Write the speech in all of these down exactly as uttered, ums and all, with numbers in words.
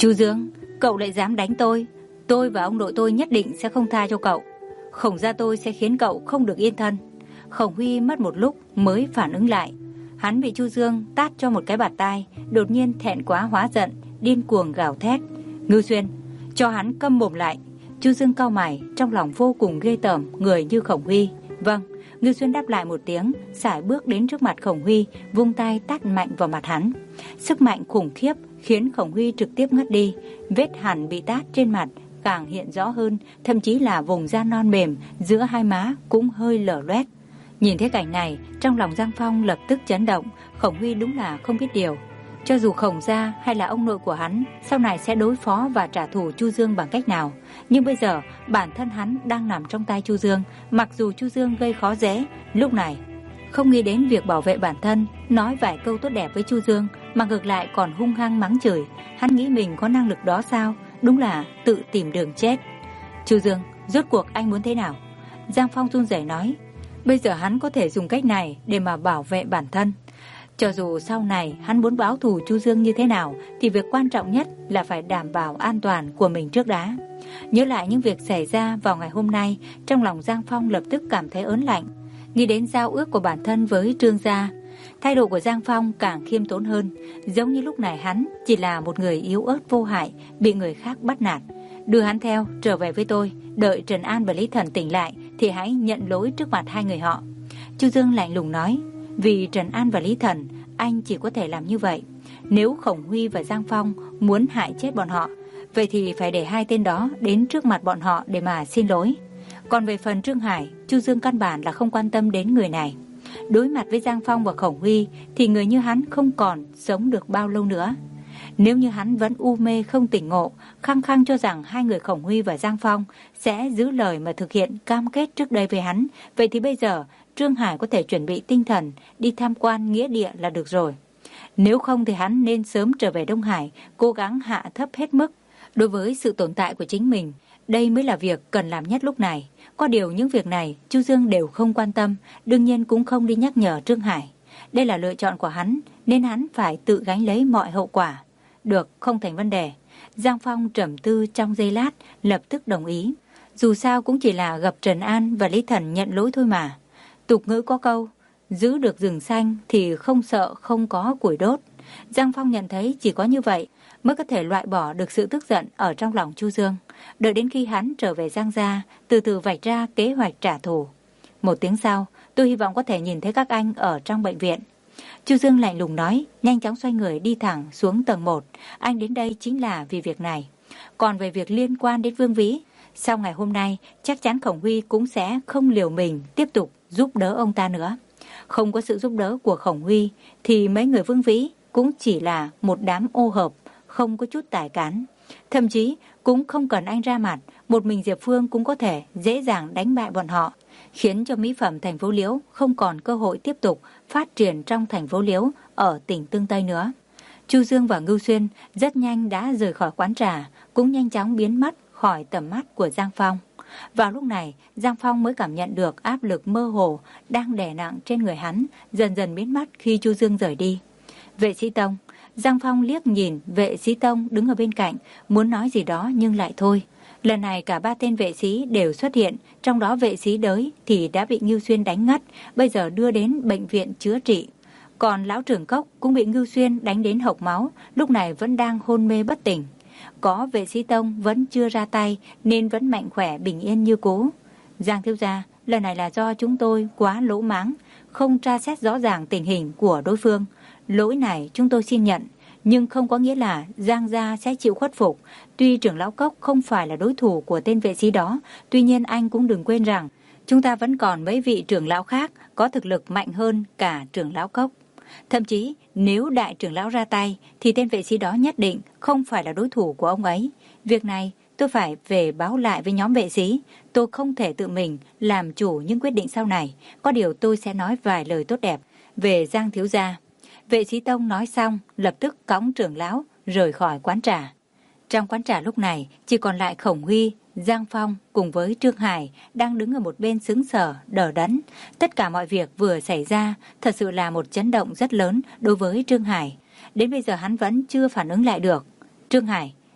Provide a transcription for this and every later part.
Chu Dương, cậu lại dám đánh tôi. Tôi và ông nội tôi nhất định sẽ không tha cho cậu. Khổng gia tôi sẽ khiến cậu không được yên thân. Khổng Huy mất một lúc mới phản ứng lại. Hắn bị Chu Dương tát cho một cái bạt tai, đột nhiên thẹn quá hóa giận, điên cuồng gào thét. Ngưu Xuyên, cho hắn câm mồm lại. Chu Dương cau mày, trong lòng vô cùng ghê tởm người như Khổng Huy. Vâng. Ngưu Xuyên đáp lại một tiếng, sải bước đến trước mặt Khổng Huy, vung tay tát mạnh vào mặt hắn. Sức mạnh khủng khiếp khiến Khổng Huy trực tiếp ngất đi. Vết hằn bị tát trên mặt càng hiện rõ hơn, thậm chí là vùng da non mềm giữa hai má cũng hơi lở loét. Nhìn thấy cảnh này, trong lòng Giang Phong lập tức chấn động. Khổng Huy đúng là không biết điều. Cho dù Khổng gia hay là ông nội của hắn sau này sẽ đối phó và trả thù Chu Dương bằng cách nào, nhưng bây giờ bản thân hắn đang nằm trong tay Chu Dương. Mặc dù Chu Dương gây khó dễ, lúc này không nghĩ đến việc bảo vệ bản thân, nói vài câu tốt đẹp với Chu Dương, mà ngược lại còn hung hăng mắng chửi. Hắn nghĩ mình có năng lực đó sao? Đúng là tự tìm đường chết. Chu Dương, rốt cuộc anh muốn thế nào? Giang Phong run rẩy nói. Bây giờ hắn có thể dùng cách này để mà bảo vệ bản thân. Cho dù sau này hắn muốn báo thù Chu Dương như thế nào, thì việc quan trọng nhất là phải đảm bảo an toàn của mình trước đã. Nhớ lại những việc xảy ra vào ngày hôm nay, trong lòng Giang Phong lập tức cảm thấy ớn lạnh. Nghĩ đến giao ước của bản thân với Trương gia, thái độ của Giang Phong càng khiêm tốn hơn, giống như lúc này hắn chỉ là một người yếu ớt vô hại, bị người khác bắt nạt. Đưa hắn theo, trở về với tôi, đợi Trần An và Lý Thần tỉnh lại thì hãy nhận lỗi trước mặt hai người họ. Chu Dương lạnh lùng nói. Vì Trần An và Lý Thần, anh chỉ có thể làm như vậy. Nếu Khổng Huy và Giang Phong muốn hại chết bọn họ, vậy thì phải để hai tên đó đến trước mặt bọn họ để mà xin lỗi. Còn về phần Trương Hải, Chu Dương căn bản là không quan tâm đến người này. Đối mặt với Giang Phong và Khổng Huy thì người như hắn không còn sống được bao lâu nữa. Nếu như hắn vẫn u mê không tỉnh ngộ, khăng khăng cho rằng hai người Khổng Huy và Giang Phong sẽ giữ lời mà thực hiện cam kết trước đây với hắn, vậy thì bây giờ Trương Hải có thể chuẩn bị tinh thần đi tham quan nghĩa địa là được rồi. Nếu không thì hắn nên sớm trở về Đông Hải, cố gắng hạ thấp hết mức đối với sự tồn tại của chính mình. Đây mới là việc cần làm nhất lúc này. Có điều những việc này Chu Dương đều không quan tâm, đương nhiên cũng không đi nhắc nhở Trương Hải. Đây là lựa chọn của hắn, nên hắn phải tự gánh lấy mọi hậu quả. Được, không thành vấn đề. Giang Phong trầm tư trong giây lát, lập tức đồng ý. Dù sao cũng chỉ là gặp Trần An và Lý Thần nhận lỗi thôi mà. Tục ngữ có câu, giữ được rừng xanh thì không sợ không có củi đốt. Giang Phong nhận thấy chỉ có như vậy mới có thể loại bỏ được sự tức giận ở trong lòng Chu Dương. Đợi đến khi hắn trở về Giang gia, từ từ vạch ra kế hoạch trả thù. Một tiếng sau, tôi hy vọng có thể nhìn thấy các anh ở trong bệnh viện. Chu Dương lạnh lùng nói, nhanh chóng xoay người đi thẳng xuống tầng một. Anh đến đây chính là vì việc này. Còn về việc liên quan đến Vương Vĩ, sau ngày hôm nay chắc chắn Khổng Huy cũng sẽ không liều mình tiếp tục giúp đỡ ông ta nữa. Không có sự giúp đỡ của Khổng Huy thì mấy người Vương Vĩ cũng chỉ là một đám ô hợp, không có chút tài cán. Thậm chí cũng không cần anh ra mặt, một mình Diệp Phương cũng có thể dễ dàng đánh bại bọn họ, khiến cho mỹ phẩm thành phố Liễu không còn cơ hội tiếp tục phát triển trong thành phố Liễu ở tỉnh Tương Tây nữa. Chu Dương và Ngưu Xuyên rất nhanh đã rời khỏi quán trà, cũng nhanh chóng biến mất khỏi tầm mắt của Giang Phong. Vào lúc này, Giang Phong mới cảm nhận được áp lực mơ hồ đang đè nặng trên người hắn, dần dần biến mất khi Chu Dương rời đi. Vệ Sĩ Tông. Giang Phong liếc nhìn Vệ Sĩ Tông đứng ở bên cạnh, muốn nói gì đó nhưng lại thôi. Lần này cả ba tên vệ sĩ đều xuất hiện, trong đó vệ sĩ Đới thì đã bị Ngưu Xuyên đánh ngất, bây giờ đưa đến bệnh viện chữa trị. Còn lão trưởng Cốc cũng bị Ngưu Xuyên đánh đến hộc máu, lúc này vẫn đang hôn mê bất tỉnh. Có Vệ Sĩ Tông vẫn chưa ra tay nên vẫn mạnh khỏe bình yên như cũ. Giang thiếu gia, lần này là do chúng tôi quá lỗ mãng, không tra xét rõ ràng tình hình của đối phương. Lỗi này chúng tôi xin nhận, nhưng không có nghĩa là Giang gia sẽ chịu khuất phục. Tuy trưởng lão Cốc không phải là đối thủ của tên vệ sĩ đó, tuy nhiên anh cũng đừng quên rằng chúng ta vẫn còn mấy vị trưởng lão khác có thực lực mạnh hơn cả trưởng lão Cốc. Thậm chí nếu đại trưởng lão ra tay thì tên vệ sĩ đó nhất định không phải là đối thủ của ông ấy. Việc này tôi phải về báo lại với nhóm vệ sĩ. Tôi không thể tự mình làm chủ những quyết định sau này. Có điều tôi sẽ nói vài lời tốt đẹp về Giang thiếu gia. Vệ Sĩ Tông nói xong lập tức cõng trưởng lão rời khỏi quán trà. Trong quán trà lúc này chỉ còn lại Khổng Huy, Giang Phong cùng với Trương Hải đang đứng ở một bên sững sờ đờ đẫn. Tất cả mọi việc vừa xảy ra thật sự là một chấn động rất lớn đối với Trương Hải. Đến bây giờ hắn vẫn chưa phản ứng lại được. Trương Hải,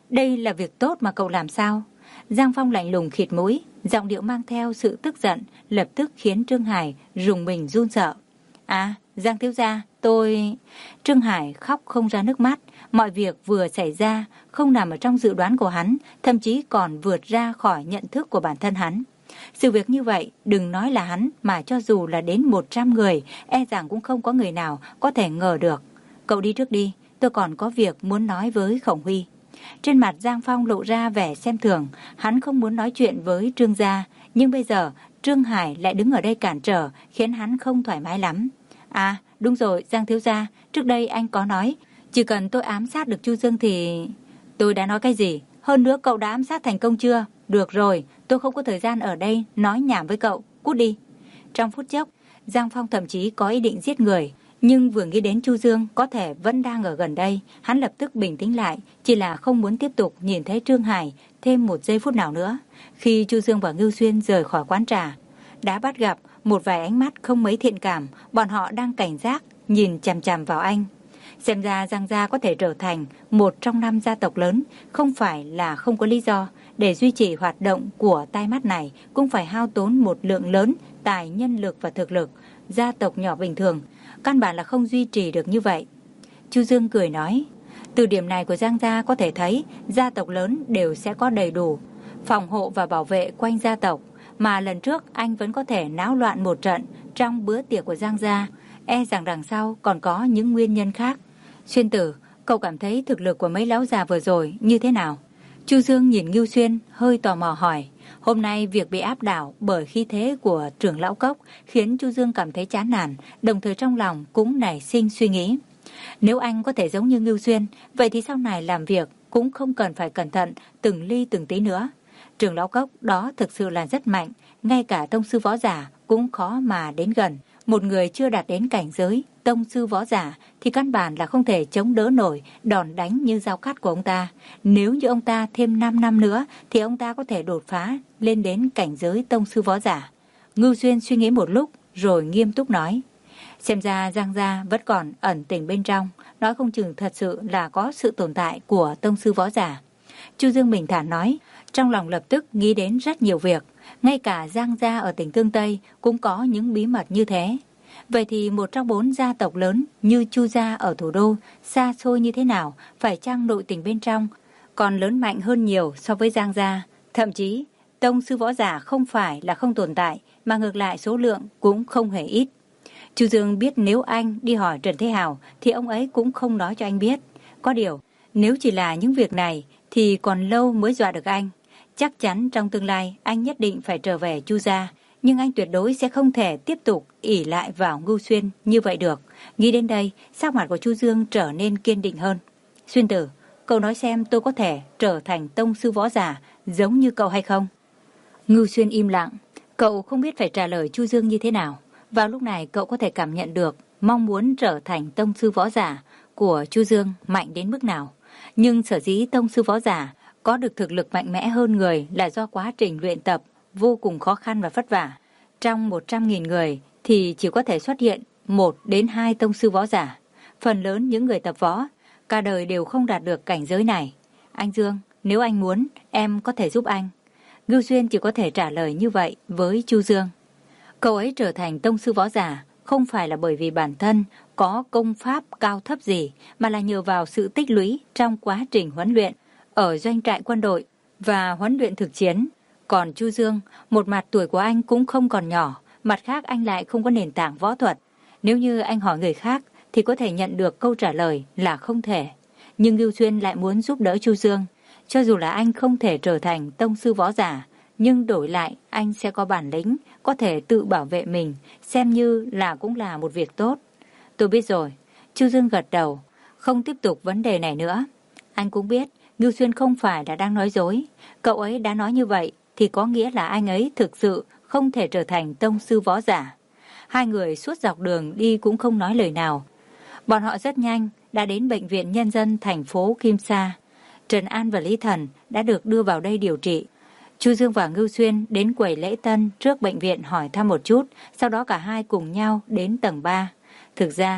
Đây là việc tốt mà cậu làm sao? Giang Phong lạnh lùng khịt mũi, giọng điệu mang theo sự tức giận, lập tức khiến Trương Hải rùng mình run sợ. À, Giang thiếu gia, tôi... Trương Hải khóc không ra nước mắt. Mọi việc vừa xảy ra không nằm ở trong dự đoán của hắn, thậm chí còn vượt ra khỏi nhận thức của bản thân hắn. Sự việc như vậy, đừng nói là hắn, mà cho dù là đến một trăm người, e rằng cũng không có người nào có thể ngờ được. Cậu đi trước đi, tôi còn có việc muốn nói với Khổng Huy. Trên mặt Giang Phong lộ ra vẻ xem thường, hắn không muốn nói chuyện với Trương gia, nhưng bây giờ Trương Hải lại đứng ở đây cản trở, khiến hắn không thoải mái lắm. À, đúng rồi, Giang thiếu gia, trước đây anh có nói, chỉ cần tôi ám sát được Chu Dương thì... Tôi đã nói cái gì? Hơn nữa cậu đã ám sát thành công chưa? Được rồi, tôi không có thời gian ở đây nói nhảm với cậu, cút đi. Trong phút chốc, Giang Phong thậm chí có ý định giết người, nhưng vừa nghĩ đến Chu Dương có thể vẫn đang ở gần đây, hắn lập tức bình tĩnh lại, chỉ là không muốn tiếp tục nhìn thấy Trương Hải thêm một giây phút nào nữa. Khi Chu Dương và Ngưu Xuyên rời khỏi quán trà, đã bắt gặp một vài ánh mắt không mấy thiện cảm, bọn họ đang cảnh giác nhìn chằm chằm vào anh. Xem ra Giang gia có thể trở thành một trong năm gia tộc lớn, không phải là không có lý do. Để duy trì hoạt động của tai mắt này cũng phải hao tốn một lượng lớn tài nhân lực và thực lực. Gia tộc nhỏ bình thường căn bản là không duy trì được như vậy. Chu Dương cười nói, từ điểm này của Giang gia có thể thấy gia tộc lớn đều sẽ có đầy đủ phòng hộ và bảo vệ quanh gia tộc, mà lần trước anh vẫn có thể náo loạn một trận trong bữa tiệc của Giang gia, e rằng đằng sau còn có những nguyên nhân khác. Xuyên Tử, cậu cảm thấy thực lực của mấy lão già vừa rồi như thế nào? Chu Dương nhìn Ngưu Xuyên hơi tò mò hỏi. Hôm nay việc bị áp đảo bởi khí thế của trưởng lão Cốc khiến Chu Dương cảm thấy chán nản, đồng thời trong lòng cũng nảy sinh suy nghĩ. Nếu anh có thể giống như Ngưu Xuyên, vậy thì sau này làm việc cũng không cần phải cẩn thận từng ly từng tí nữa. Trưởng lão Cốc đó thực sự là rất mạnh, ngay cả tông sư võ giả cũng khó mà đến gần. Một người chưa đạt đến cảnh giới tông sư võ giả thì căn bản là không thể chống đỡ nổi đòn đánh như dao cắt của ông ta. Nếu như ông ta thêm năm năm nữa thì ông ta có thể đột phá lên đến cảnh giới tông sư võ giả. Ngưu Xuyên suy nghĩ một lúc rồi nghiêm túc nói, xem ra Giang gia vẫn còn ẩn tình bên trong, nói không chừng thật sự là có sự tồn tại của tông sư võ giả. Chu Dương bình thản nói, trong lòng lập tức nghĩ đến rất nhiều việc. Ngay cả Giang gia ở tỉnh Tương Tây cũng có những bí mật như thế. Vậy thì một trong bốn gia tộc lớn như Chu gia ở thủ đô xa xôi như thế nào, phải chăng nội tình bên trong còn lớn mạnh hơn nhiều so với Giang gia? Thậm chí tông sư võ giả không phải là không tồn tại, mà ngược lại số lượng cũng không hề ít. Chu Dương biết nếu anh đi hỏi Trần Thế Hào thì ông ấy cũng không nói cho anh biết. Có điều, nếu chỉ là những việc này thì còn lâu mới dọa được anh. Chắc chắn trong tương lai anh nhất định phải trở về Chu gia, nhưng anh tuyệt đối sẽ không thể tiếp tục ỷ lại vào Ngưu Xuyên như vậy được. Nghĩ đến đây, sắc mặt của Chu Dương trở nên kiên định hơn. Xuyên Tử, cậu nói xem tôi có thể trở thành tông sư võ giả giống như cậu hay không? Ngưu Xuyên im lặng, cậu không biết phải trả lời Chu Dương như thế nào. Vào lúc này cậu có thể cảm nhận được mong muốn trở thành tông sư võ giả của Chu Dương mạnh đến mức nào. Nhưng sở dĩ tông sư võ giả có được thực lực mạnh mẽ hơn người là do quá trình luyện tập vô cùng khó khăn và vất vả. Trong một trăm nghìn người thì chỉ có thể xuất hiện một đến hai tông sư võ giả. Phần lớn những người tập võ cả đời đều không đạt được cảnh giới này. Anh Dương, nếu anh muốn, em có thể giúp anh. Ngưu Xuyên chỉ có thể trả lời như vậy với Chu Dương. Cậu ấy trở thành tông sư võ giả không phải là bởi vì bản thân có công pháp cao thấp gì, mà là nhờ vào sự tích lũy trong quá trình huấn luyện ở doanh trại quân đội và huấn luyện thực chiến. Còn Chu Dương, một mặt tuổi của anh cũng không còn nhỏ, mặt khác anh lại không có nền tảng võ thuật. Nếu như anh hỏi người khác thì có thể nhận được câu trả lời là không thể. Nhưng Ngưu Xuyên lại muốn giúp đỡ Chu Dương. Cho dù là anh không thể trở thành tông sư võ giả, nhưng đổi lại anh sẽ có bản lĩnh, có thể tự bảo vệ mình, xem như là cũng là một việc tốt. Tôi biết rồi. Chu Dương gật đầu, không tiếp tục vấn đề này nữa. Anh cũng biết Ngưu Xuyên không phải là đang nói dối. Cậu ấy đã nói như vậy thì có nghĩa là anh ấy thực sự không thể trở thành tông sư võ giả. Hai người suốt dọc đường đi cũng không nói lời nào. Bọn họ rất nhanh đã đến bệnh viện nhân dân thành phố Kim Sa. Trần An và Lý Thần đã được đưa vào đây điều trị. Chu Dương và Ngưu Xuyên đến quầy lễ tân trước bệnh viện hỏi thăm một chút, sau đó cả hai cùng nhau đến tầng ba. Thực ra,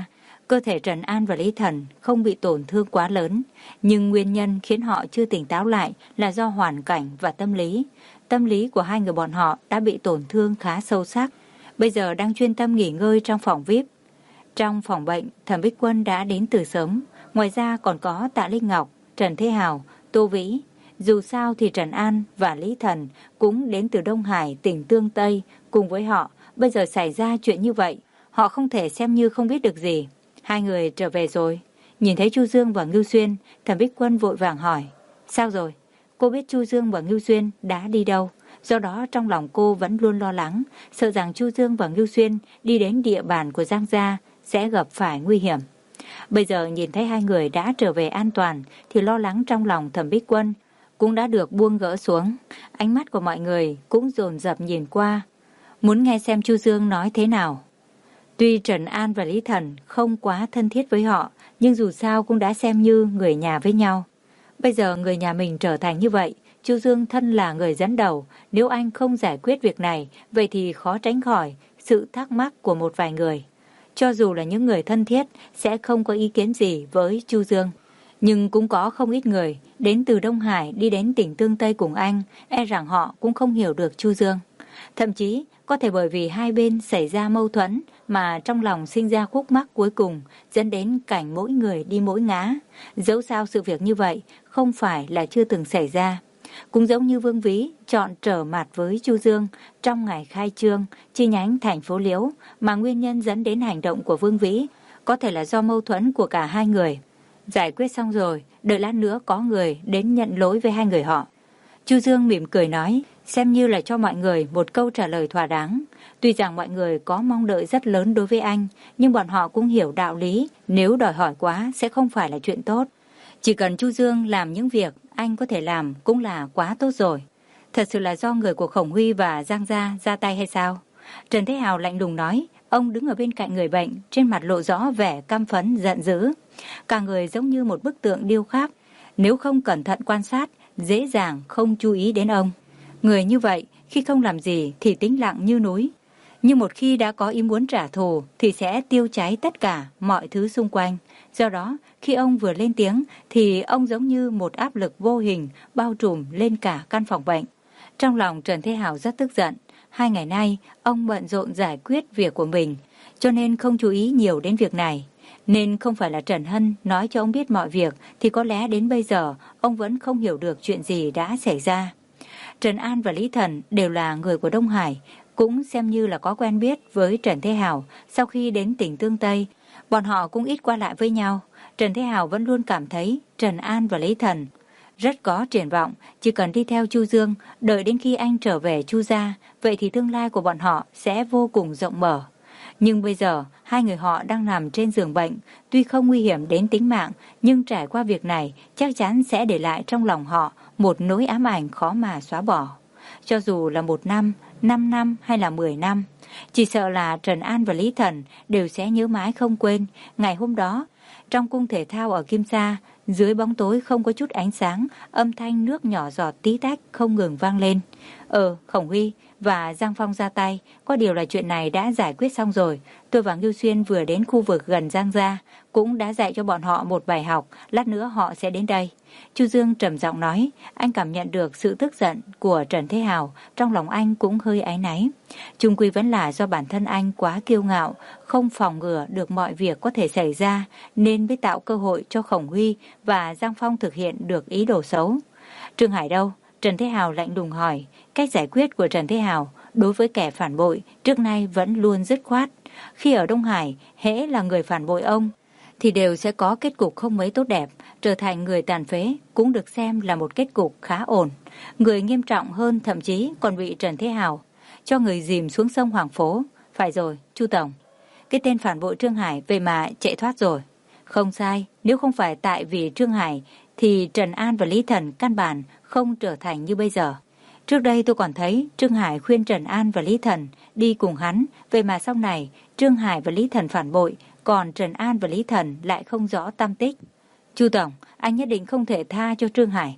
Cơ thể Trần An và Lý Thần không bị tổn thương quá lớn, nhưng nguyên nhân khiến họ chưa tỉnh táo lại là do hoàn cảnh và tâm lý. Tâm lý của hai người bọn họ đã bị tổn thương khá sâu sắc, bây giờ đang chuyên tâm nghỉ ngơi trong phòng vi ai pi. Trong phòng bệnh, Thẩm Bích Quân đã đến từ sớm, ngoài ra còn có Tạ Linh Ngọc, Trần Thế Hào, Tô Vĩ. Dù sao thì Trần An và Lý Thần cũng đến từ Đông Hải, tỉnh Tương Tây cùng với họ. Bây giờ xảy ra chuyện như vậy, họ không thể xem như không biết được gì. Hai người trở về rồi. Nhìn thấy Chu Dương và Ngưu Xuyên, Thẩm Bích Quân vội vàng hỏi: sao rồi? Cô biết Chu Dương và Ngưu Xuyên đã đi đâu, do đó trong lòng cô vẫn luôn lo lắng, sợ rằng Chu Dương và Ngưu Xuyên đi đến địa bàn của Giang gia sẽ gặp phải nguy hiểm. Bây giờ nhìn thấy hai người đã trở về an toàn thì lo lắng trong lòng Thẩm Bích Quân cũng đã được buông gỡ xuống. Ánh mắt của mọi người cũng dồn dập nhìn qua, muốn nghe xem Chu Dương nói thế nào. Tuy Trần An và Lý Thần không quá thân thiết với họ, nhưng dù sao cũng đã xem như người nhà với nhau. Bây giờ người nhà mình trở thành như vậy, Chu Dương thân là người dẫn đầu, nếu anh không giải quyết việc này, vậy thì khó tránh khỏi sự thắc mắc của một vài người. Cho dù là những người thân thiết sẽ không có ý kiến gì với Chu Dương, nhưng cũng có không ít người đến từ Đông Hải đi đến tỉnh Tương Tây cùng anh, e rằng họ cũng không hiểu được Chu Dương. Thậm chí có thể bởi vì hai bên xảy ra mâu thuẫn mà trong lòng sinh ra khúc mắc cuối cùng, dẫn đến cảnh mỗi người đi mỗi ngã. Dẫu sao sự việc như vậy không phải là chưa từng xảy ra. Cũng giống như Vương Vĩ chọn trở mặt với Chu Dương trong ngày khai trương chi nhánh thành phố Liễu, mà nguyên nhân dẫn đến hành động của Vương Vĩ có thể là do mâu thuẫn của cả hai người. Giải quyết xong rồi, đợi lát nữa có người đến nhận lỗi với hai người họ. Chu Dương mỉm cười nói, xem như là cho mọi người một câu trả lời thỏa đáng. Tuy rằng mọi người có mong đợi rất lớn đối với anh, nhưng bọn họ cũng hiểu đạo lý, nếu đòi hỏi quá sẽ không phải là chuyện tốt. Chỉ cần Chu Dương làm những việc anh có thể làm cũng là quá tốt rồi. Thật sự là do người của Khổng Huy và Giang gia ra tay hay sao? Trần Thế Hào lạnh lùng nói. Ông đứng ở bên cạnh người bệnh, trên mặt lộ rõ vẻ căm phẫn giận dữ. Cả người giống như một bức tượng điêu khắc, nếu không cẩn thận quan sát, dễ dàng không chú ý đến ông. Người như vậy, khi không làm gì thì tĩnh lặng như núi, nhưng một khi đã có ý muốn trả thù thì sẽ tiêu cháy tất cả mọi thứ xung quanh. Do đó, khi ông vừa lên tiếng thì ông giống như một áp lực vô hình bao trùm lên cả căn phòng bệnh. Trong lòng Trần Thế Hào rất tức giận. Hai ngày nay, ông bận rộn giải quyết việc của mình, cho nên không chú ý nhiều đến việc này. Nên không phải là Trần Hân nói cho ông biết mọi việc, thì có lẽ đến bây giờ ông vẫn không hiểu được chuyện gì đã xảy ra. Trần An và Lý Thần đều là người của Đông Hải, cũng xem như là có quen biết với Trần Thế Hào. Sau khi đến tỉnh Tương Tây, bọn họ cũng ít qua lại với nhau. Trần Thế Hào vẫn luôn cảm thấy Trần An và Lý Thần rất có triển vọng, chỉ cần đi theo Chu Dương, đợi đến khi anh trở về Chu gia, vậy thì tương lai của bọn họ sẽ vô cùng rộng mở. Nhưng bây giờ, hai người họ đang nằm trên giường bệnh, tuy không nguy hiểm đến tính mạng, nhưng trải qua việc này chắc chắn sẽ để lại trong lòng họ một nỗi ám ảnh khó mà xóa bỏ. Cho dù là một năm, năm năm hay là mười năm, chỉ sợ là Trần An và Lý Thần đều sẽ nhớ mãi không quên ngày hôm đó. Trong cung thể thao ở Kim Sa, dưới bóng tối không có chút ánh sáng, âm thanh nước nhỏ giọt tí tách không ngừng vang lên. Ờ, Khổng Huy và Giang Phong ra tay, có điều là chuyện này đã giải quyết xong rồi. Tôi và Ngưu Xuyên vừa đến khu vực gần Giang gia, cũng đã dạy cho bọn họ một bài học, lát nữa họ sẽ đến đây. Chu Dương trầm giọng nói, anh cảm nhận được sự tức giận của Trần Thế Hào, trong lòng anh cũng hơi áy náy. Chung quy vẫn là do bản thân anh quá kiêu ngạo, không phòng ngừa được mọi việc có thể xảy ra, nên mới tạo cơ hội cho Khổng Huy và Giang Phong thực hiện được ý đồ xấu. Trương Hải đâu? Trần Thế Hào lạnh lùng hỏi. Cách giải quyết của Trần Thế Hào đối với kẻ phản bội trước nay vẫn luôn dứt khoát. Khi ở Đông Hải, hễ là người phản bội ông thì đều sẽ có kết cục không mấy tốt đẹp, trở thành người tàn phế cũng được xem là một kết cục khá ổn. Người nghiêm trọng hơn thậm chí còn bị Trần Thế Hào cho người dìm xuống sông Hoàng Phố. Phải rồi, Chu Tổng, cái tên phản bội Trương Hải về mà chạy thoát rồi. Không sai, nếu không phải tại vì Trương Hải thì Trần An và Lý Thần căn bản không trở thành như bây giờ. Trước đây tôi còn thấy Trương Hải khuyên Trần An và Lý Thần đi cùng hắn, vậy mà sau này Trương Hải và Lý Thần phản bội, còn Trần An và Lý Thần lại không rõ tăm tích. Chu Tổng, anh nhất định không thể tha cho Trương Hải.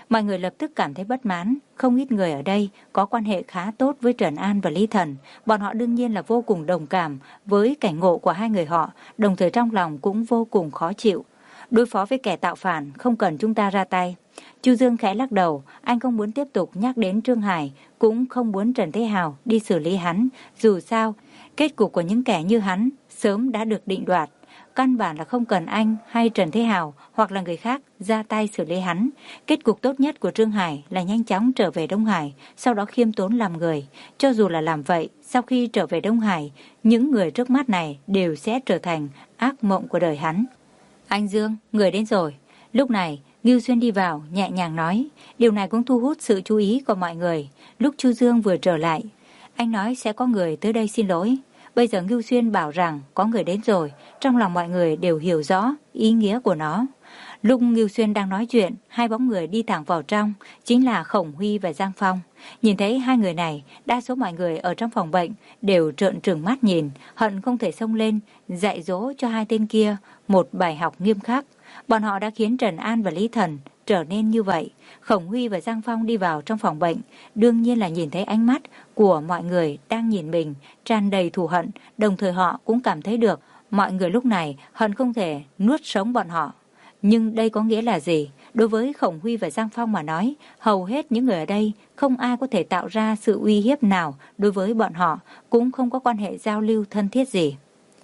Mọi người lập tức cảm thấy bất mãn. Không ít người ở đây có quan hệ khá tốt với Trần An và Lý Thần. Bọn họ đương nhiên là vô cùng đồng cảm với cảnh ngộ của hai người họ, đồng thời trong lòng cũng vô cùng khó chịu. Đối phó với kẻ tạo phản không cần chúng ta ra tay. Chu Dương khẽ lắc đầu, anh không muốn tiếp tục nhắc đến Trương Hải, cũng không muốn Trần Thế Hào đi xử lý hắn. Dù sao, kết cục của những kẻ như hắn sớm đã được định đoạt. Căn bản là không cần anh hay Trần Thế Hào hoặc là người khác ra tay xử lý hắn. Kết cục tốt nhất của Trương Hải là nhanh chóng trở về Đông Hải, sau đó khiêm tốn làm người. Cho dù là làm vậy, sau khi trở về Đông Hải, những người trước mắt này đều sẽ trở thành ác mộng của đời hắn. Anh Dương, người đến rồi. Lúc này, Ngưu Xuyên đi vào, nhẹ nhàng nói. Điều này cũng thu hút sự chú ý của mọi người. Lúc Chu Dương vừa trở lại, anh nói sẽ có người tới đây xin lỗi. Bây giờ Ngưu Xuyên bảo rằng có người đến rồi, trong lòng mọi người đều hiểu rõ ý nghĩa của nó. Lúc Ngưu Xuyên đang nói chuyện, hai bóng người đi thẳng vào trong, chính là Khổng Huy và Giang Phong. Nhìn thấy hai người này, đa số mọi người ở trong phòng bệnh đều trợn trừng mắt nhìn, hận không thể xông lên, dạy dỗ cho hai tên kia một bài học nghiêm khắc. Bọn họ đã khiến Trần An và Lý Thần trở nên như vậy. Khổng Huy và Giang Phong đi vào trong phòng bệnh, đương nhiên là nhìn thấy ánh mắt của mọi người đang nhìn mình, tràn đầy thù hận, đồng thời họ cũng cảm thấy được mọi người lúc này hận không thể nuốt sống bọn họ. Nhưng đây có nghĩa là gì? Đối với Khổng Huy và Giang Phong mà nói, hầu hết những người ở đây không ai có thể tạo ra sự uy hiếp nào đối với bọn họ, cũng không có quan hệ giao lưu thân thiết gì.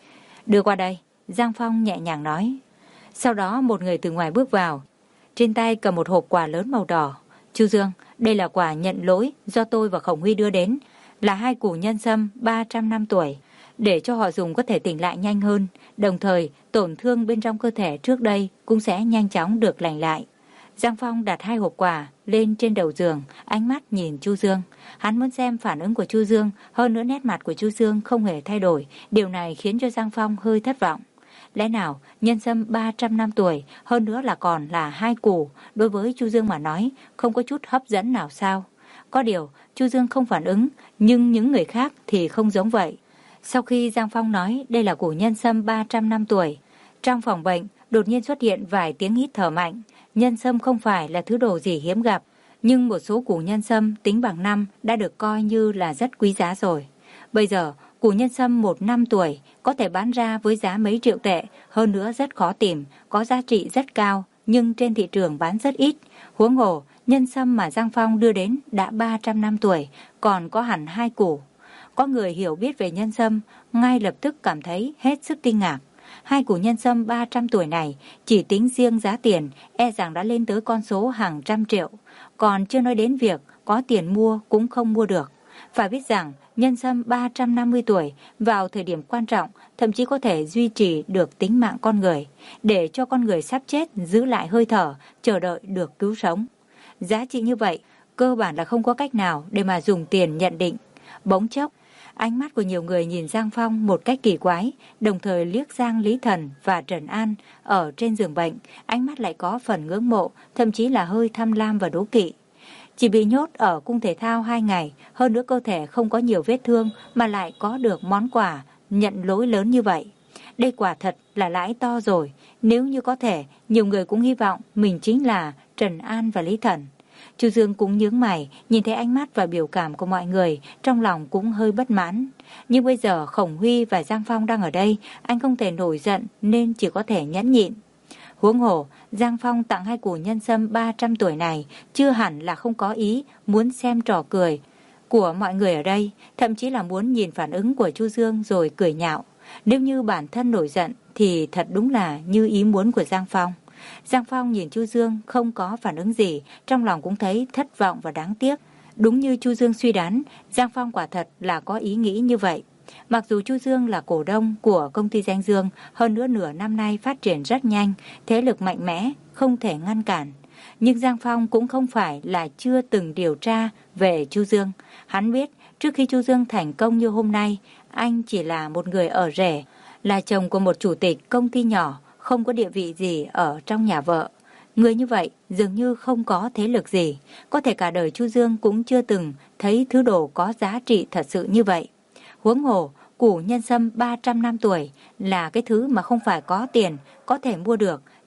Đưa qua đây, Giang Phong nhẹ nhàng nói. Sau đó một người từ ngoài bước vào, trên tay cầm một hộp quà lớn màu đỏ. Chu Dương, đây là quà nhận lỗi do tôi và Khổng Huy đưa đến, là hai củ nhân sâm ba trăm năm tuổi, để cho họ dùng có thể tỉnh lại nhanh hơn, đồng thời tổn thương bên trong cơ thể trước đây cũng sẽ nhanh chóng được lành lại. Giang Phong đặt hai hộp quà lên trên đầu giường, ánh mắt nhìn Chu Dương. Hắn muốn xem phản ứng của Chu Dương, hơn nữa nét mặt của Chu Dương không hề thay đổi, điều này khiến cho Giang Phong hơi thất vọng. Lẽ nào nhân sâm ba trăm năm tuổi, hơn nữa là còn là hai củ, đối với Chu Dương mà nói không có chút hấp dẫn nào sao? Có điều Chu Dương không phản ứng, nhưng những người khác thì không giống vậy. Sau khi Giang Phong nói đây là củ nhân sâm ba trăm năm tuổi, trong phòng bệnh đột nhiên xuất hiện vài tiếng hít thở mạnh. Nhân sâm không phải là thứ đồ gì hiếm gặp, nhưng một số củ nhân sâm tính bằng năm đã được coi như là rất quý giá rồi. Bây giờ củ nhân sâm một năm tuổi có thể bán ra với giá mấy triệu tệ, hơn nữa rất khó tìm, có giá trị rất cao, nhưng trên thị trường bán rất ít. Huống hồ, nhân sâm mà Giang Phong đưa đến đã ba trăm năm tuổi, còn có hẳn hai củ. Có người hiểu biết về nhân sâm, ngay lập tức cảm thấy hết sức kinh ngạc. Hai củ nhân sâm ba trăm tuổi này, chỉ tính riêng giá tiền, e rằng đã lên tới con số hàng trăm triệu. Còn chưa nói đến việc có tiền mua cũng không mua được. Phải biết rằng, nhân sâm ba trăm năm mươi tuổi vào thời điểm quan trọng thậm chí có thể duy trì được tính mạng con người, để cho con người sắp chết giữ lại hơi thở, chờ đợi được cứu sống. Giá trị như vậy, cơ bản là không có cách nào để mà dùng tiền nhận định. Bỗng chốc, ánh mắt của nhiều người nhìn Giang Phong một cách kỳ quái, đồng thời liếc sang Lý Thần và Trần An ở trên giường bệnh, ánh mắt lại có phần ngưỡng mộ, thậm chí là hơi tham lam và đố kỵ. Chỉ bị nhốt ở cung thể thao hai ngày, hơn nữa cơ thể không có nhiều vết thương mà lại có được món quà nhận lỗi lớn như vậy. Đây quả thật là lãi to rồi, nếu như có thể, nhiều người cũng hy vọng mình chính là Trần An và Lý Thần. Chu Dương cũng nhướng mày, nhìn thấy ánh mắt và biểu cảm của mọi người, trong lòng cũng hơi bất mãn. Nhưng bây giờ Khổng Huy và Giang Phong đang ở đây, anh không thể nổi giận nên chỉ có thể nhẫn nhịn. Huống hồ, Giang Phong tặng hai củ nhân sâm ba trăm tuổi này chưa hẳn là không có ý muốn xem trò cười của mọi người ở đây, thậm chí là muốn nhìn phản ứng của Chu Dương rồi cười nhạo. Nếu như bản thân nổi giận thì thật đúng là như ý muốn của Giang Phong. Giang Phong nhìn Chu Dương không có phản ứng gì, trong lòng cũng thấy thất vọng và đáng tiếc. Đúng như Chu Dương suy đoán, Giang Phong quả thật là có ý nghĩ như vậy. Mặc dù Chu Dương là cổ đông của công ty Danh Dương, hơn nữa nửa năm nay phát triển rất nhanh, thế lực mạnh mẽ, không thể ngăn cản. Nhưng Giang Phong cũng không phải là chưa từng điều tra về Chu Dương. Hắn biết trước khi Chu Dương thành công như hôm nay, anh chỉ là một người ở rể, là chồng của một chủ tịch công ty nhỏ, không có địa vị gì ở trong nhà vợ. Người như vậy dường như không có thế lực gì, có thể cả đời Chu Dương cũng chưa từng thấy thứ đồ có giá trị thật sự như vậy. Huống hồ, củ nhân sâm ba trăm năm tuổi là cái thứ mà không phải có tiền có thể mua được,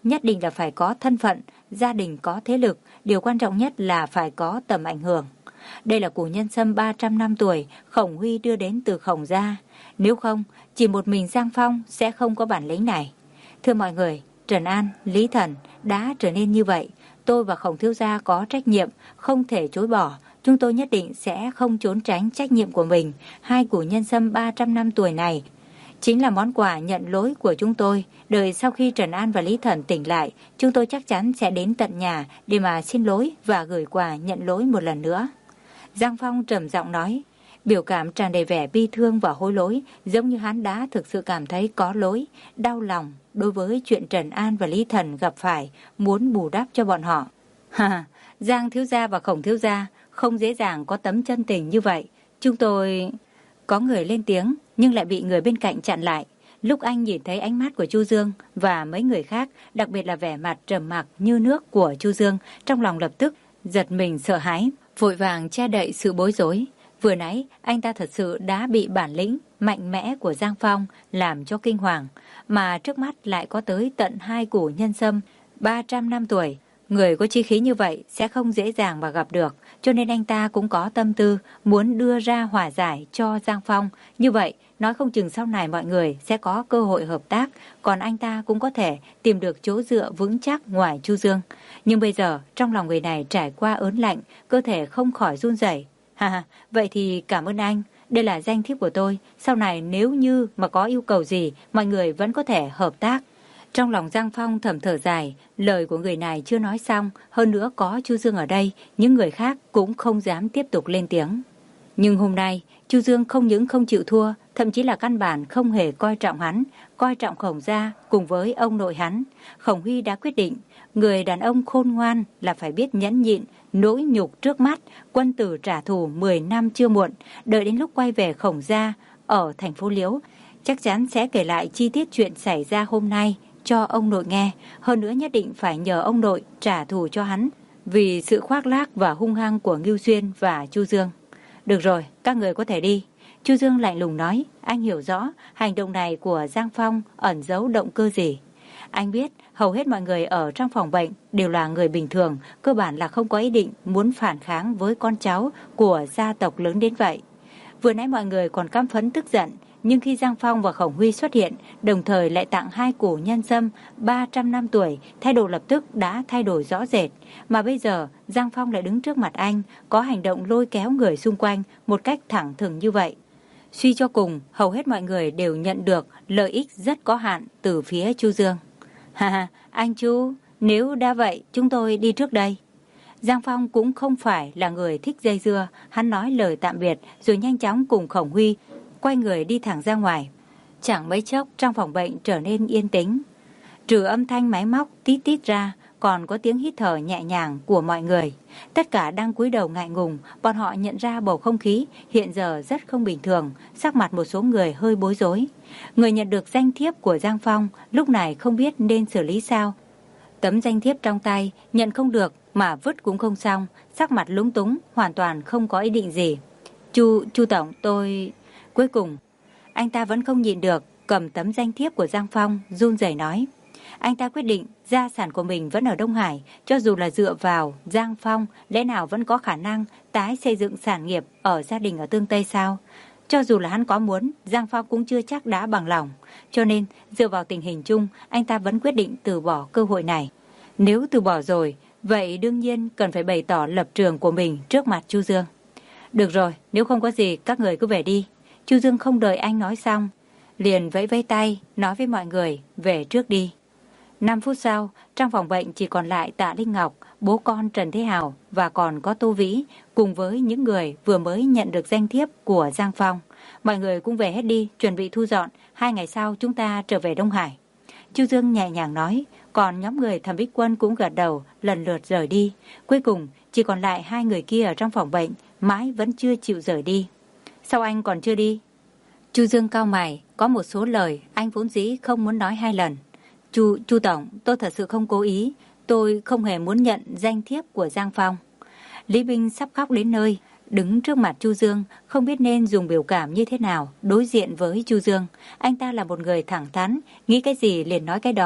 nhất định là phải có thân phận, gia đình có thế lực, điều quan trọng nhất là phải có tầm ảnh hưởng. Đây là củ nhân sâm ba trăm năm tuổi Khổng Huy đưa đến từ Khổng gia. Nếu không, chỉ một mình Giang Phong sẽ không có bản lĩnh này. Thưa mọi người, Trần An, Lý Thần đã trở nên như vậy. Tôi và Khổng thiếu gia có trách nhiệm, không thể chối bỏ. Chúng tôi nhất định sẽ không trốn tránh trách nhiệm của mình. Hai củ nhân sâm ba trăm năm tuổi này chính là món quà nhận lỗi của chúng tôi. Đợi sau khi Trần An và Lý Thần tỉnh lại, chúng tôi chắc chắn sẽ đến tận nhà để mà xin lỗi và gửi quà nhận lỗi một lần nữa. Giang Phong trầm giọng nói, biểu cảm tràn đầy vẻ bi thương và hối lỗi, giống như hắn đã thực sự cảm thấy có lỗi, đau lòng đối với chuyện Trần An và Lý Thần gặp phải, muốn bù đắp cho bọn họ. Ha, Giang thiếu gia và Khổng thiếu gia không dễ dàng có tấm chân tình như vậy. Chúng tôi... Có người lên tiếng, nhưng lại bị người bên cạnh chặn lại. Lúc anh nhìn thấy ánh mắt của Chu Dương và mấy người khác, đặc biệt là vẻ mặt trầm mặc như nước của Chu Dương, trong lòng lập tức giật mình sợ hãi, vội vàng che đậy sự bối rối. Vừa nãy, anh ta thật sự đã bị bản lĩnh mạnh mẽ của Giang Phong làm cho kinh hoàng, mà trước mắt lại có tới tận hai củ nhân sâm ba trăm năm tuổi. Người có chí khí như vậy sẽ không dễ dàng mà gặp được, cho nên anh ta cũng có tâm tư muốn đưa ra hòa giải cho Giang Phong. Như vậy, nói không chừng sau này mọi người sẽ có cơ hội hợp tác, còn anh ta cũng có thể tìm được chỗ dựa vững chắc ngoài Chu Dương. Nhưng bây giờ, trong lòng người này trải qua ớn lạnh, cơ thể không khỏi run rẩy. Ha ha, vậy thì cảm ơn anh, đây là danh thiếp của tôi, sau này nếu như mà có yêu cầu gì, mọi người vẫn có thể hợp tác. Trong lòng Giang Phong thầm thở dài, lời của người này chưa nói xong, hơn nữa có Chu Dương ở đây, những người khác cũng không dám tiếp tục lên tiếng. Nhưng hôm nay, Chu Dương không những không chịu thua, thậm chí là căn bản không hề coi trọng hắn, coi trọng Khổng gia cùng với ông nội hắn. Khổng Huy đã quyết định, người đàn ông khôn ngoan là phải biết nhẫn nhịn, nỗi nhục trước mắt, quân tử trả thù mười năm chưa muộn, đợi đến lúc quay về Khổng gia ở thành phố Liễu, chắc chắn sẽ kể lại chi tiết chuyện xảy ra hôm nay cho ông nội nghe, hơn nữa nhất định phải nhờ ông nội trả thù cho hắn vì sự khoác lác và hung hăng của Ngưu Xuyên và Chu Dương. Được rồi, các người có thể đi. Chu Dương lạnh lùng nói, anh hiểu rõ hành động này của Giang Phong ẩn giấu động cơ gì. Anh biết hầu hết mọi người ở trong phòng bệnh đều là người bình thường, cơ bản là không có ý định muốn phản kháng với con cháu của gia tộc lớn đến vậy. Vừa nãy mọi người còn căm phẫn tức giận, nhưng khi Giang Phong và Khổng Huy xuất hiện, đồng thời lại tặng hai củ nhân sâm ba trăm năm tuổi, thái độ lập tức đã thay đổi rõ rệt. Mà bây giờ, Giang Phong lại đứng trước mặt anh, có hành động lôi kéo người xung quanh một cách thẳng thừng như vậy. Suy cho cùng, hầu hết mọi người đều nhận được lợi ích rất có hạn từ phía Chu Dương. Ha ha, anh Chu, nếu đã vậy, chúng tôi đi trước đây. Giang Phong cũng không phải là người thích dây dưa, hắn nói lời tạm biệt rồi nhanh chóng cùng Khổng Huy quay người đi thẳng ra ngoài. Chẳng mấy chốc trong phòng bệnh trở nên yên tĩnh. Trừ âm thanh máy móc tít tít ra, còn có tiếng hít thở nhẹ nhàng của mọi người. Tất cả đang cúi đầu ngại ngùng, bọn họ nhận ra bầu không khí hiện giờ rất không bình thường, sắc mặt một số người hơi bối rối. Người nhận được danh thiếp của Giang Phong lúc này không biết nên xử lý sao. Tấm danh thiếp trong tay, nhận không được mà vứt cũng không xong, sắc mặt lúng túng, hoàn toàn không có ý định gì. Chu, Chu Tổng, tôi... Cuối cùng, anh ta vẫn không nhịn được, cầm tấm danh thiếp của Giang Phong, run rẩy nói. Anh ta quyết định gia sản của mình vẫn ở Đông Hải, cho dù là dựa vào Giang Phong, lẽ nào vẫn có khả năng tái xây dựng sản nghiệp ở gia đình ở Tương Tây sao? Cho dù là hắn có muốn, Giang Phong cũng chưa chắc đã bằng lòng. Cho nên, dựa vào tình hình chung, anh ta vẫn quyết định từ bỏ cơ hội này. Nếu từ bỏ rồi, vậy đương nhiên cần phải bày tỏ lập trường của mình trước mặt Chu Dương. Được rồi, nếu không có gì, các người cứ về đi. Chu Dương không đợi anh nói xong, liền vẫy vẫy tay, nói với mọi người, về trước đi. Năm phút sau, trong phòng bệnh chỉ còn lại Tạ Linh Ngọc, bố con Trần Thế Hào và còn có Tô Vĩ, cùng với những người vừa mới nhận được danh thiếp của Giang Phong. Mọi người cũng về hết đi, chuẩn bị thu dọn, hai ngày sau chúng ta trở về Đông Hải. Chu Dương nhẹ nhàng nói, còn nhóm người Thẩm Bích Quân cũng gật đầu, lần lượt rời đi. Cuối cùng, chỉ còn lại hai người kia ở trong phòng bệnh, mãi vẫn chưa chịu rời đi. Sao anh còn chưa đi? Chu Dương cau mày, có một số lời anh vốn dĩ không muốn nói hai lần. Chu, Chu Tổng, tôi thật sự không cố ý, tôi không hề muốn nhận danh thiếp của Giang Phong. Lý Binh sắp khóc đến nơi, đứng trước mặt Chu Dương, không biết nên dùng biểu cảm như thế nào đối diện với Chu Dương. Anh ta là một người thẳng thắn, nghĩ cái gì liền nói cái đó,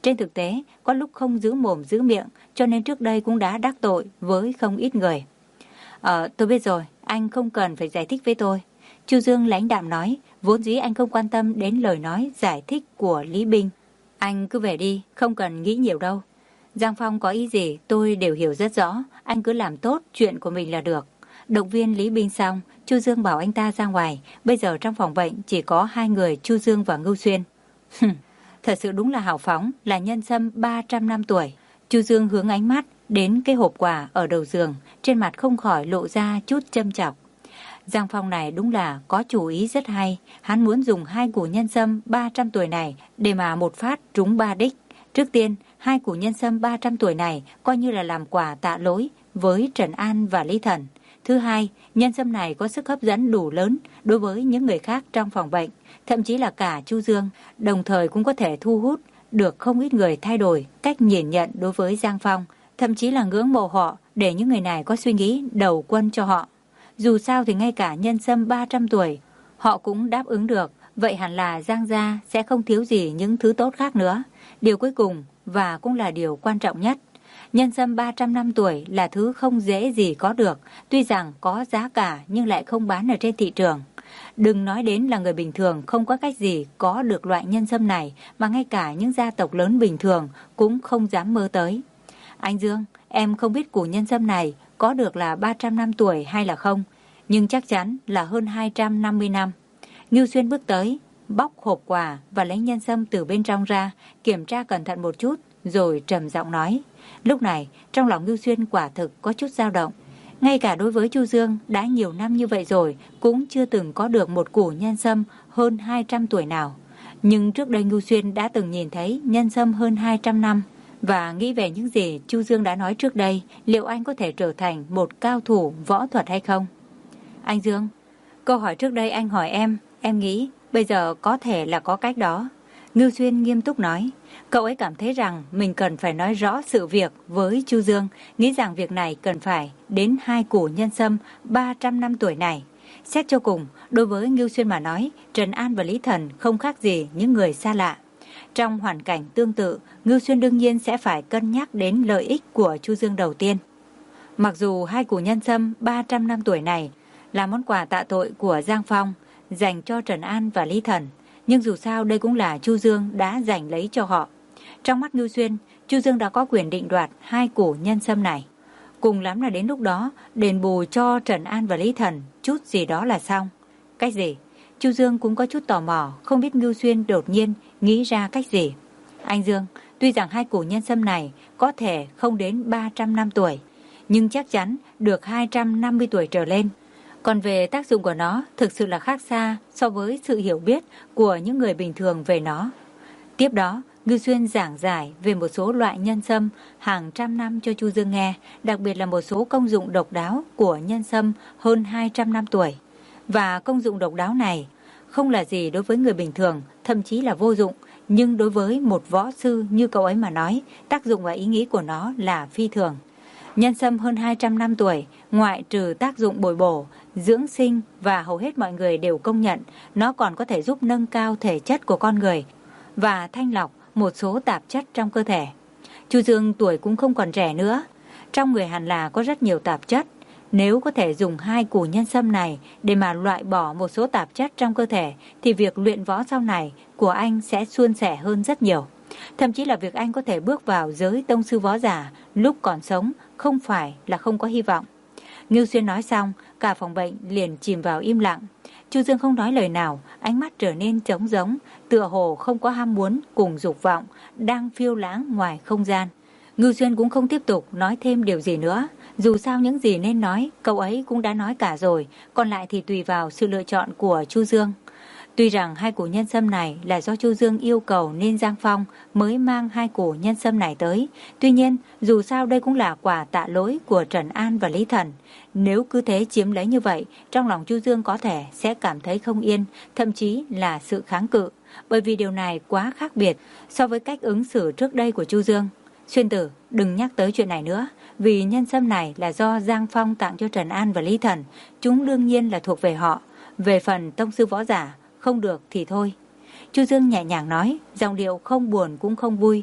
Trên thực tế, có lúc không giữ mồm giữ miệng, cho nên trước đây cũng đã đắc tội với không ít người. Ờ, tôi biết rồi, anh không cần phải giải thích với tôi. Chu Dương lãnh đạm nói, vốn dĩ anh không quan tâm đến lời nói giải thích của Lý Binh. Anh cứ về đi, không cần nghĩ nhiều đâu. Giang Phong có ý gì tôi đều hiểu rất rõ, anh cứ làm tốt chuyện của mình là được. Động viên Lý Binh xong, Chu Dương bảo anh ta ra ngoài, bây giờ trong phòng bệnh chỉ có hai người, Chu Dương và Ngưu Xuyên. Thật sự đúng là hào phóng, là nhân sâm ba trăm năm tuổi. Chu Dương hướng ánh mắt đến cái hộp quà ở đầu giường, trên mặt không khỏi lộ ra chút châm chọc. Giang Phong này đúng là có chủ ý rất hay, hắn muốn dùng hai củ nhân sâm ba trăm tuổi này để mà một phát trúng ba đích. Trước tiên, hai củ nhân sâm ba trăm tuổi này coi như là làm quà tạ lỗi với Trần An và Lý Thần. Thứ hai, nhân sâm này có sức hấp dẫn đủ lớn đối với những người khác trong phòng bệnh, thậm chí là cả Chu Dương, đồng thời cũng có thể thu hút được không ít người thay đổi cách nhìn nhận đối với Giang Phong, thậm chí là ngưỡng mộ họ để những người này có suy nghĩ đầu quân cho họ. Dù sao thì ngay cả nhân sâm ba trăm tuổi họ cũng đáp ứng được, vậy hẳn là Giang gia sẽ không thiếu gì những thứ tốt khác nữa. Điều cuối cùng và cũng là điều quan trọng nhất, nhân sâm ba trăm năm tuổi là thứ không dễ gì có được, tuy rằng có giá cả nhưng lại không bán ở trên thị trường. Đừng nói đến là người bình thường không có cách gì có được loại nhân sâm này, mà ngay cả những gia tộc lớn bình thường cũng không dám mơ tới. Anh Dương, em không biết củ nhân sâm này có được là ba trăm năm tuổi hay là không, nhưng chắc chắn là hơn hai trăm năm mươi năm. Ngưu Xuyên bước tới, bóc hộp quà và lấy nhân sâm từ bên trong ra, kiểm tra cẩn thận một chút, rồi trầm giọng nói. Lúc này, trong lòng Ngưu Xuyên quả thực có chút dao động. Ngay cả đối với Chu Dương, đã nhiều năm như vậy rồi, cũng chưa từng có được một củ nhân sâm hơn hai trăm tuổi nào. Nhưng trước đây Ngưu Xuyên đã từng nhìn thấy nhân sâm hơn hai trăm năm, và nghĩ về những gì Chu Dương đã nói trước đây, liệu anh có thể trở thành một cao thủ võ thuật hay không? Anh Dương, câu hỏi trước đây anh hỏi em, em nghĩ bây giờ có thể là có cách đó. Ngưu Xuyên nghiêm túc nói. Cậu ấy cảm thấy rằng mình cần phải nói rõ sự việc với Chu Dương, nghĩ rằng việc này cần phải đến hai củ nhân sâm ba trăm năm tuổi này. Xét cho cùng, đối với Ngưu Xuyên mà nói, Trần An và Lý Thần không khác gì những người xa lạ. Trong hoàn cảnh tương tự, Ngưu Xuyên đương nhiên sẽ phải cân nhắc đến lợi ích của Chu Dương đầu tiên. Mặc dù hai củ nhân sâm ba trăm năm tuổi này là món quà tạ tội của Giang Phong dành cho Trần An và Lý Thần, nhưng dù sao đây cũng là Chu Dương đã giành lấy cho họ. Trong mắt Ngưu Xuyên, Chu Dương đã có quyền định đoạt hai củ nhân sâm này. Cùng lắm là đến lúc đó đền bù cho Trần An và Lý Thần chút gì đó là xong. Cách gì? Chu Dương cũng có chút tò mò, không biết Ngưu Xuyên đột nhiên nghĩ ra cách gì. Anh Dương, tuy rằng hai củ nhân sâm này có thể không đến ba trăm năm tuổi, nhưng chắc chắn được hai trăm năm mươi tuổi trở lên. Còn về tác dụng của nó, thực sự là khác xa so với sự hiểu biết của những người bình thường về nó. Tiếp đó, Ngưu Xuyên giảng giải về một số loại nhân sâm hàng trăm năm cho Chu Dương nghe, đặc biệt là một số công dụng độc đáo của nhân sâm hơn hai trăm năm tuổi. Và công dụng độc đáo này không là gì đối với người bình thường, thậm chí là vô dụng, nhưng đối với một võ sư như cậu ấy mà nói, tác dụng và ý nghĩa của nó là phi thường. Nhân sâm hơn hai trăm năm tuổi, ngoại trừ tác dụng bồi bổ, dưỡng sinh và hầu hết mọi người đều công nhận, nó còn có thể giúp nâng cao thể chất của con người và thanh lọc một số tạp chất trong cơ thể. Chu Dương tuổi cũng không còn trẻ nữa, trong người hẳn là có rất nhiều tạp chất. Nếu có thể dùng hai củ nhân sâm này để mà loại bỏ một số tạp chất trong cơ thể, thì việc luyện võ sau này của anh sẽ suôn sẻ hơn rất nhiều. Thậm chí là việc anh có thể bước vào giới tông sư võ giả lúc còn sống không phải là không có hy vọng. Ngưu Xuyên nói xong, cả phòng bệnh liền chìm vào im lặng. Chu Dương không nói lời nào, ánh mắt trở nên trống rỗng, tựa hồ không có ham muốn cùng dục vọng, đang phiêu lãng ngoài không gian. Ngưu Xuyên cũng không tiếp tục nói thêm điều gì nữa. Dù sao những gì nên nói, cậu ấy cũng đã nói cả rồi, còn lại thì tùy vào sự lựa chọn của Chu Dương. Tuy rằng hai củ nhân sâm này là do Chu Dương yêu cầu nên Giang Phong mới mang hai củ nhân sâm này tới. Tuy nhiên, dù sao đây cũng là quà tạ lỗi của Trần An và Lý Thần. Nếu cứ thế chiếm lấy như vậy, trong lòng Chu Dương có thể sẽ cảm thấy không yên, thậm chí là sự kháng cự. Bởi vì điều này quá khác biệt so với cách ứng xử trước đây của Chu Dương. Xuyên tử, đừng nhắc tới chuyện này nữa. Vì nhân sâm này là do Giang Phong tặng cho Trần An và Lý Thần, chúng đương nhiên là thuộc về họ. Về phần tông sư võ giả, không được thì thôi. Chu Dương nhẹ nhàng nói, giọng điệu không buồn cũng không vui.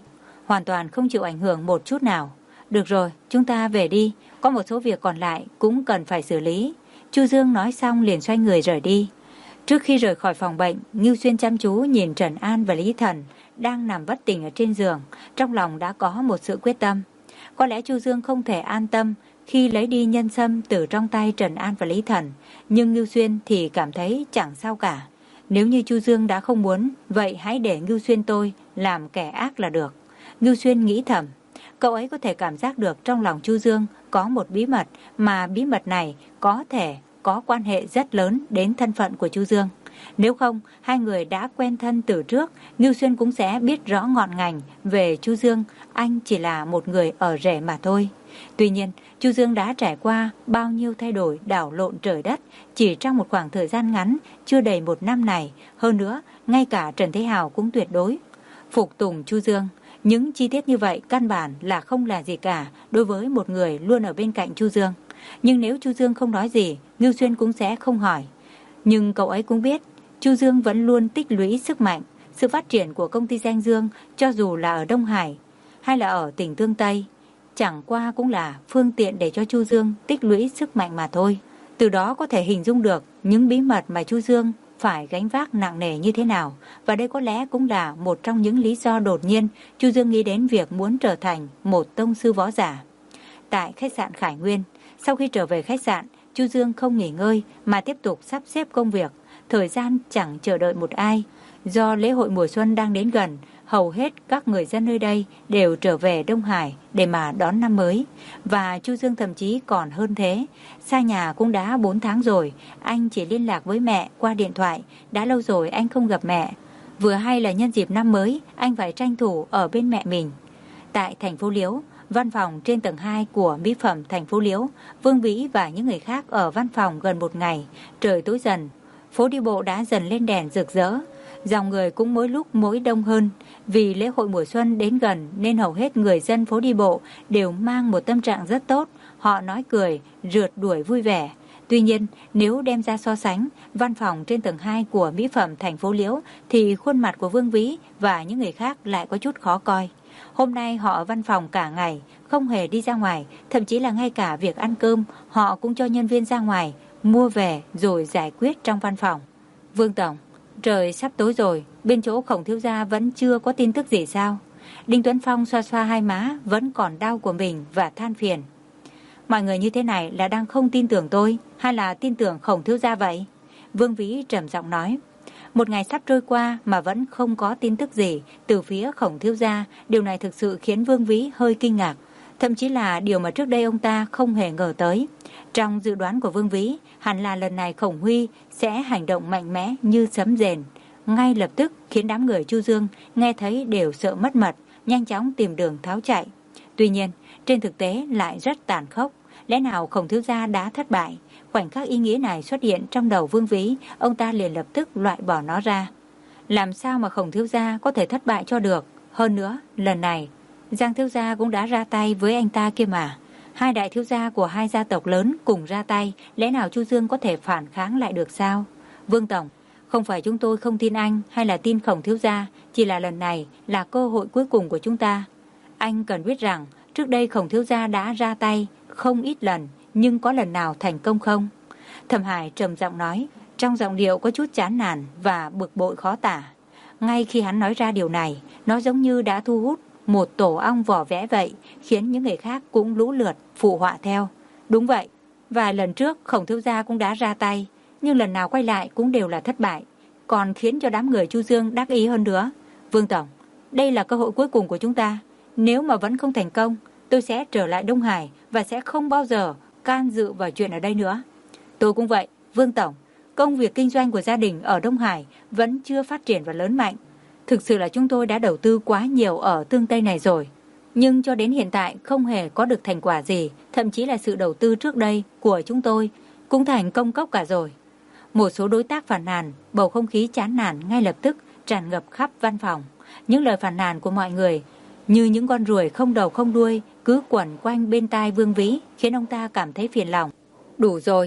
hoàn toàn không chịu ảnh hưởng một chút nào. Được rồi, chúng ta về đi, có một số việc còn lại cũng cần phải xử lý. Chu Dương nói xong liền xoay người rời đi. Trước khi rời khỏi phòng bệnh, Ngưu Xuyên chăm chú nhìn Trần An và Lý Thần đang nằm bất tỉnh ở trên giường, trong lòng đã có một sự quyết tâm. Có lẽ Chu Dương không thể an tâm khi lấy đi nhân sâm từ trong tay Trần An và Lý Thần, nhưng Ngưu Xuyên thì cảm thấy chẳng sao cả. Nếu như Chu Dương đã không muốn, vậy hãy để Ngưu Xuyên tôi làm kẻ ác là được. Ngưu Xuyên nghĩ thầm, cậu ấy có thể cảm giác được trong lòng Chu Dương có một bí mật, mà bí mật này có thể có quan hệ rất lớn đến thân phận của Chu Dương. Nếu không, hai người đã quen thân từ trước, Ngưu Xuyên cũng sẽ biết rõ ngọn ngành về Chu Dương, anh chỉ là một người ở rể mà thôi. Tuy nhiên, Chu Dương đã trải qua bao nhiêu thay đổi đảo lộn trời đất chỉ trong một khoảng thời gian ngắn, chưa đầy một năm này. Hơn nữa, ngay cả Trần Thế Hào cũng tuyệt đối phục tùng Chu Dương. Những chi tiết như vậy căn bản là không là gì cả đối với một người luôn ở bên cạnh Chu Dương. Nhưng nếu Chu Dương không nói gì, Ngưu Xuyên cũng sẽ không hỏi. Nhưng cậu ấy cũng biết, Chu Dương vẫn luôn tích lũy sức mạnh. Sự phát triển của công ty Danh Dương, cho dù là ở Đông Hải hay là ở tỉnh Tương Tây, chẳng qua cũng là phương tiện để cho Chu Dương tích lũy sức mạnh mà thôi. Từ đó có thể hình dung được những bí mật mà Chu Dương phải gánh vác nặng nề như thế nào. Và đây có lẽ cũng là một trong những lý do đột nhiên Chu Dương nghĩ đến việc muốn trở thành một tông sư võ giả. Tại khách sạn Khải Nguyên, sau khi trở về khách sạn, Chu Dương không nghỉ ngơi mà tiếp tục sắp xếp công việc. Thời gian chẳng chờ đợi một ai. Do lễ hội mùa xuân đang đến gần, hầu hết các người dân nơi đây đều trở về Đông Hải để mà đón năm mới. Và Chu Dương thậm chí còn hơn thế. Xa nhà cũng đã bốn tháng rồi, anh chỉ liên lạc với mẹ qua điện thoại. Đã lâu rồi anh không gặp mẹ. Vừa hay là nhân dịp năm mới, anh phải tranh thủ ở bên mẹ mình. Tại thành phố Liễu, văn phòng trên tầng hai của mỹ phẩm thành phố Liễu, Vương Vĩ và những người khác ở văn phòng gần một ngày. Trời tối dần, phố đi bộ đã dần lên đèn rực rỡ. Dòng người cũng mỗi lúc mỗi đông hơn. Vì lễ hội mùa xuân đến gần nên hầu hết người dân phố đi bộ đều mang một tâm trạng rất tốt. Họ nói cười, rượt đuổi vui vẻ. Tuy nhiên, nếu đem ra so sánh văn phòng trên tầng hai của mỹ phẩm thành phố Liễu thì khuôn mặt của Vương Vĩ và những người khác lại có chút khó coi. Hôm nay họ ở văn phòng cả ngày, không hề đi ra ngoài, thậm chí là ngay cả việc ăn cơm họ cũng cho nhân viên ra ngoài mua về rồi giải quyết trong văn phòng. Vương Tổng, trời sắp tối rồi, bên chỗ Khổng thiếu gia vẫn chưa có tin tức gì sao? Đinh Tuấn Phong xoa xoa hai má vẫn còn đau của mình và than phiền. Mọi người như thế này là đang không tin tưởng tôi hay là tin tưởng Khổng thiếu gia vậy? Vương Vĩ trầm giọng nói. Một ngày sắp trôi qua mà vẫn không có tin tức gì từ phía Khổng thiếu gia, điều này thực sự khiến Vương Vĩ hơi kinh ngạc. Thậm chí là điều mà trước đây ông ta không hề ngờ tới. Trong dự đoán của Vương Vĩ, hẳn là lần này Khổng Huy sẽ hành động mạnh mẽ như sấm rền. Ngay lập tức khiến đám người Chu Dương nghe thấy đều sợ mất mật, nhanh chóng tìm đường tháo chạy. Tuy nhiên, trên thực tế lại rất tàn khốc. Lẽ nào Khổng thiếu gia đã thất bại? Khoảnh khắc ý nghĩa này xuất hiện trong đầu Vương Vĩ, ông ta liền lập tức loại bỏ nó ra. Làm sao mà Khổng thiếu gia có thể thất bại cho được? Hơn nữa, lần này, Giang thiếu gia cũng đã ra tay với anh ta kia mà. Hai đại thiếu gia của hai gia tộc lớn cùng ra tay, lẽ nào Chu Dương có thể phản kháng lại được sao? Vương Tổng, không phải chúng tôi không tin anh hay là tin Khổng thiếu gia, chỉ là lần này là cơ hội cuối cùng của chúng ta. Anh cần biết rằng, trước đây Khổng thiếu gia đã ra tay không ít lần, nhưng có lần nào thành công không? Thẩm Hải trầm giọng nói, trong giọng điệu có chút chán nản và bực bội khó tả. Ngay khi hắn nói ra điều này, nó giống như đã thu hút một tổ ong vỏ vẽ vậy, khiến những người khác cũng lũ lượt phụ họa theo. Đúng vậy, vài lần trước Khổng thiếu gia cũng đã ra tay, nhưng lần nào quay lại cũng đều là thất bại, còn khiến cho đám người Chu Dương đắc ý hơn nữa. Vương Tổng, đây là cơ hội cuối cùng của chúng ta. Nếu mà vẫn không thành công, tôi sẽ trở lại Đông Hải và sẽ không bao giờ can dự vào chuyện ở đây nữa. Tôi cũng vậy, Vương Tổng, công việc kinh doanh của gia đình ở Đông Hải vẫn chưa phát triển và lớn mạnh. Thực sự là chúng tôi đã đầu tư quá nhiều ở Tương Tây này rồi, nhưng cho đến hiện tại không hề có được thành quả gì, thậm chí là sự đầu tư trước đây của chúng tôi cũng thành công cốc cả rồi. Một số đối tác phàn nàn, bầu không khí chán nản ngay lập tức tràn ngập khắp văn phòng. Những lời phàn nàn của mọi người như những con ruồi không đầu không đuôi cứ quẩn quanh bên tai Vương Vĩ, khiến ông ta cảm thấy phiền lòng. Đủ rồi,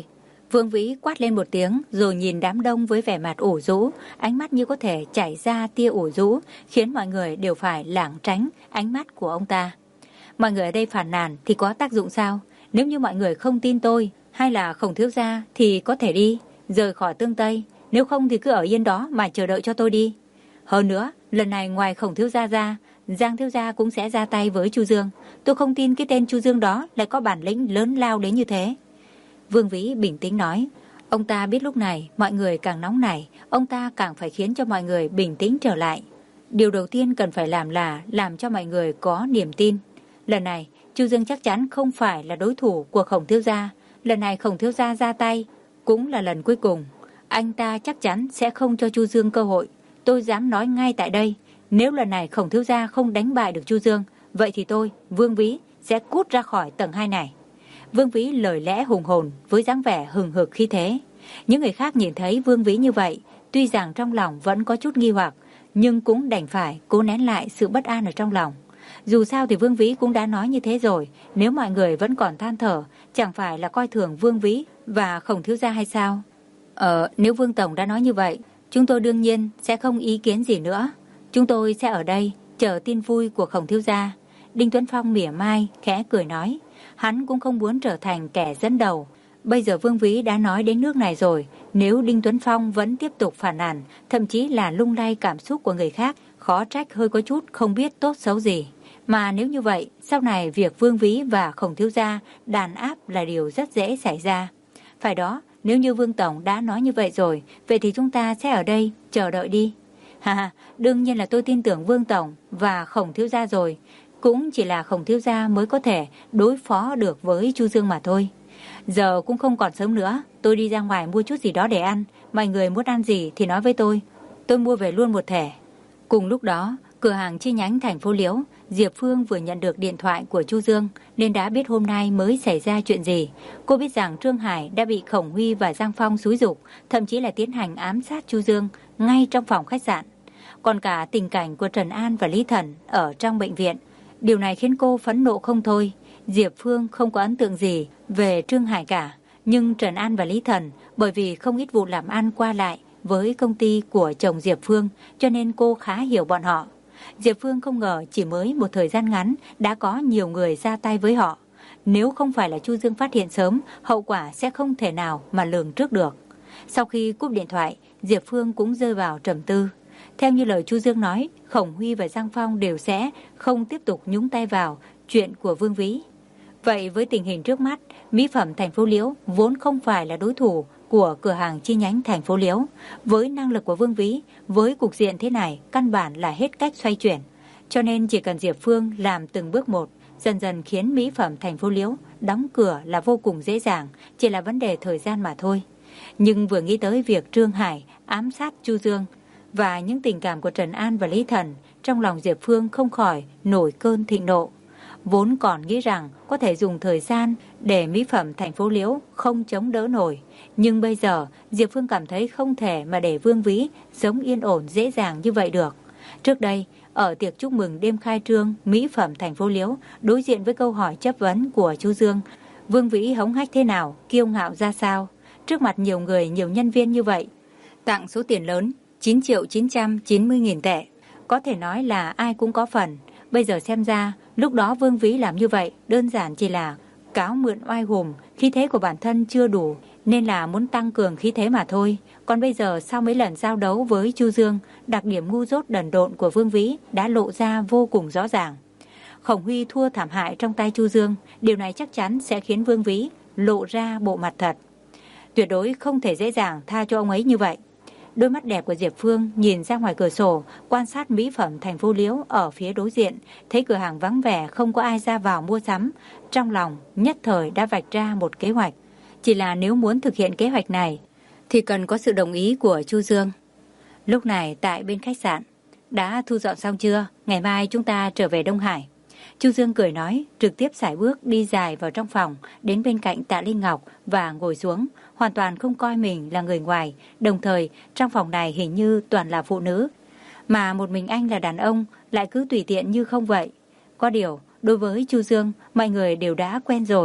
Vương Vĩ quát lên một tiếng rồi nhìn đám đông với vẻ mặt ủ rũ, ánh mắt như có thể chảy ra tia ủ rũ, khiến mọi người đều phải lảng tránh ánh mắt của ông ta. Mọi người ở đây phàn nàn thì có tác dụng sao? Nếu như mọi người không tin tôi hay là Khổng thiếu gia thì có thể đi, rời khỏi Tương Tây, nếu không thì cứ ở yên đó mà chờ đợi cho tôi đi. Hơn nữa, lần này ngoài Khổng thiếu gia ra, Giang thiếu gia cũng sẽ ra tay với Chu Dương. Tôi không tin cái tên Chu Dương đó lại có bản lĩnh lớn lao đến như thế. Vương Vĩ bình tĩnh nói. Ông ta biết lúc này mọi người càng nóng nảy, ông ta càng phải khiến cho mọi người bình tĩnh trở lại. Điều đầu tiên cần phải làm là làm cho mọi người có niềm tin. Lần này, Chu Dương chắc chắn không phải là đối thủ của Khổng thiếu gia. Lần này Khổng thiếu gia ra tay cũng là lần cuối cùng. Anh ta chắc chắn sẽ không cho Chu Dương cơ hội. Tôi dám nói ngay tại đây, nếu lần này Khổng thiếu gia không đánh bại được Chu Dương, vậy thì tôi, Vương Vĩ, sẽ cút ra khỏi tầng hai này. Vương Vĩ lời lẽ hùng hồn với dáng vẻ hừng hực khí thế. Những người khác nhìn thấy Vương Vĩ như vậy, tuy rằng trong lòng vẫn có chút nghi hoặc, nhưng cũng đành phải cố nén lại sự bất an ở trong lòng. Dù sao thì Vương Vĩ cũng đã nói như thế rồi, nếu mọi người vẫn còn than thở, chẳng phải là coi thường Vương Vĩ và Khổng thiếu gia hay sao? Ờ, nếu Vương Tổng đã nói như vậy, chúng tôi đương nhiên sẽ không ý kiến gì nữa. Chúng tôi sẽ ở đây chờ tin vui của Khổng thiếu gia. Đinh Tuấn Phong mỉa mai, khẽ cười nói. Hắn cũng không muốn trở thành kẻ dẫn đầu. Bây giờ Vương Vĩ đã nói đến nước này rồi, nếu Đinh Tuấn Phong vẫn tiếp tục phản nàn, thậm chí là lung lay cảm xúc của người khác, khó trách hơi có chút không biết tốt xấu gì. Mà nếu như vậy, sau này việc Vương Vĩ và Khổng thiếu gia đàn áp là điều rất dễ xảy ra. Phải đó, nếu như Vương Tổng đã nói như vậy rồi, vậy thì chúng ta sẽ ở đây chờ đợi đi. Ha, đương nhiên là tôi tin tưởng Vương Tổng và Khổng thiếu gia rồi. Cũng chỉ là Khổng thiếu gia mới có thể đối phó được với Chu Dương mà thôi. Giờ cũng không còn sớm nữa, tôi đi ra ngoài mua chút gì đó để ăn. Mọi người muốn ăn gì thì nói với tôi, tôi mua về luôn một thẻ. Cùng lúc đó, cửa hàng chi nhánh thành phố Liễu, Diệp Phương vừa nhận được điện thoại của Chu Dương nên đã biết hôm nay mới xảy ra chuyện gì. Cô biết rằng Trương Hải đã bị Khổng Huy và Giang Phong xúi giục, thậm chí là tiến hành ám sát Chu Dương ngay trong phòng khách sạn. Còn cả tình cảnh của Trần An và Lý Thần ở trong bệnh viện, điều này khiến cô phẫn nộ không thôi. Diệp Phương không có ấn tượng gì về Trương Hải cả, nhưng Trần An và Lý Thần bởi vì không ít vụ làm ăn qua lại với công ty của chồng Diệp Phương, cho nên cô khá hiểu bọn họ. Diệp Phương không ngờ chỉ mới một thời gian ngắn đã có nhiều người ra tay với họ. Nếu không phải là Chu Dương phát hiện sớm, hậu quả sẽ không thể nào mà lường trước được. Sau khi cúp điện thoại, Diệp Phương cũng rơi vào trầm tư. Theo như lời Chu Dương nói, Khổng Huy và Giang Phong đều sẽ không tiếp tục nhúng tay vào chuyện của Vương Vĩ. Vậy với tình hình trước mắt, mỹ phẩm thành phố Liễu vốn không phải là đối thủ của cửa hàng chi nhánh thành phố Liễu. Với năng lực của Vương Vĩ, với cục diện thế này, căn bản là hết cách xoay chuyển. Cho nên chỉ cần Diệp Phương làm từng bước một, dần dần khiến mỹ phẩm thành phố Liễu đóng cửa là vô cùng dễ dàng, chỉ là vấn đề thời gian mà thôi. Nhưng vừa nghĩ tới việc Trương Hải ám sát Chu Dương và những tình cảm của Trần An và Lý Thần, trong lòng Diệp Phương không khỏi nổi cơn thịnh nộ. Vốn còn nghĩ rằng có thể dùng thời gian để mỹ phẩm thành phố Liễu không chống đỡ nổi. Nhưng bây giờ Diệp Phương cảm thấy không thể mà để Vương Vĩ sống yên ổn dễ dàng như vậy được. Trước đây, ở tiệc chúc mừng đêm khai trương mỹ phẩm thành phố Liễu, đối diện với câu hỏi chất vấn của Chu Dương, Vương Vĩ hống hách thế nào, kiêu ngạo ra sao. Trước mặt nhiều người, nhiều nhân viên như vậy, tặng số tiền lớn chín triệu chín trăm chín mươi nghìn tệ. Có thể nói là ai cũng có phần. Bây giờ xem ra, lúc đó Vương Vĩ làm như vậy đơn giản chỉ là cáo mượn oai hùng, khí thế của bản thân chưa đủ nên là muốn tăng cường khí thế mà thôi. Còn bây giờ sau mấy lần giao đấu với Chu Dương, đặc điểm ngu dốt đần độn của Vương Vĩ đã lộ ra vô cùng rõ ràng. Khổng Huy thua thảm hại trong tay Chu Dương, điều này chắc chắn sẽ khiến Vương Vĩ lộ ra bộ mặt thật. Tuyệt đối không thể dễ dàng tha cho ông ấy như vậy. Đôi mắt đẹp của Diệp Phương nhìn ra ngoài cửa sổ, quan sát mỹ phẩm thành phố Liễu ở phía đối diện, thấy cửa hàng vắng vẻ không có ai ra vào mua sắm. Trong lòng nhất thời đã vạch ra một kế hoạch. Chỉ là nếu muốn thực hiện kế hoạch này thì cần có sự đồng ý của Chu Dương. Lúc này tại bên khách sạn, đã thu dọn xong chưa? Ngày mai chúng ta trở về Đông Hải. Chu Dương cười nói, trực tiếp sải bước đi dài vào trong phòng, đến bên cạnh Tạ Linh Ngọc và ngồi xuống, hoàn toàn không coi mình là người ngoài. Đồng thời, trong phòng này hình như toàn là phụ nữ, mà một mình anh là đàn ông lại cứ tùy tiện như không vậy. Có điều, đối với Chu Dương, mọi người đều đã quen rồi.